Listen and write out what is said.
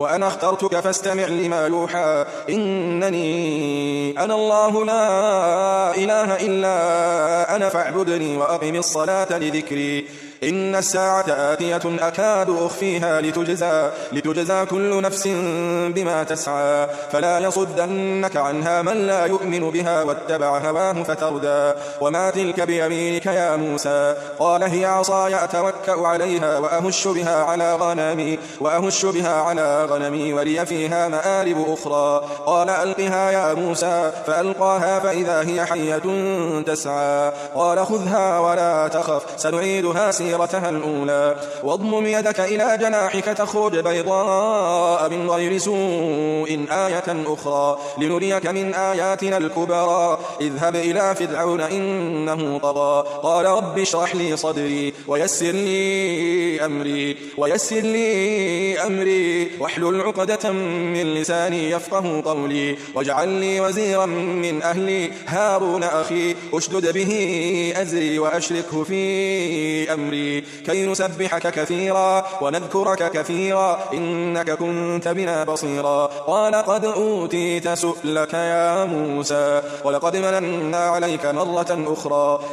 وأنا اخترتك فاستمع لما يوحى إنني أنا الله لا إله إلا أنا فاعبدني وأقم الصلاة لذكري إن الساعة آتية أكاد أخفيها لتجزى كل نفس بما تسعى فلا يصدنك عنها من لا يؤمن بها واتبع هواه فتردى وما تلك بيمينك يا موسى قال هي عصاي أتوكأ عليها وأهش بها على غنمي ولي فيها مآرب أخرى قال ألقها يا موسى فألقاها فإذا هي حية تسعى قال خذها ولا تخف سنعيدها سيرتها الأولى واضمم يدك إلى جناحك تخرج بيضاء من غير سوء آية أخرى لنريك من آياتنا الكبرى اذهب إلى فرعون إنه طغى قال رب اشرح لي صدري ويسر لي أمري واحلل عقدة من لساني يفقه قولي واجعل لي وزيرا من أهلي هارون أخي أشدد به أزري وأشركه في أمري كي نسبحك كثيرا ونذكرك كثيرا إنك كنت بنا بصيرا قال قد أوتيت سؤلك يا موسى ولقد مننا عليك مرة أخرى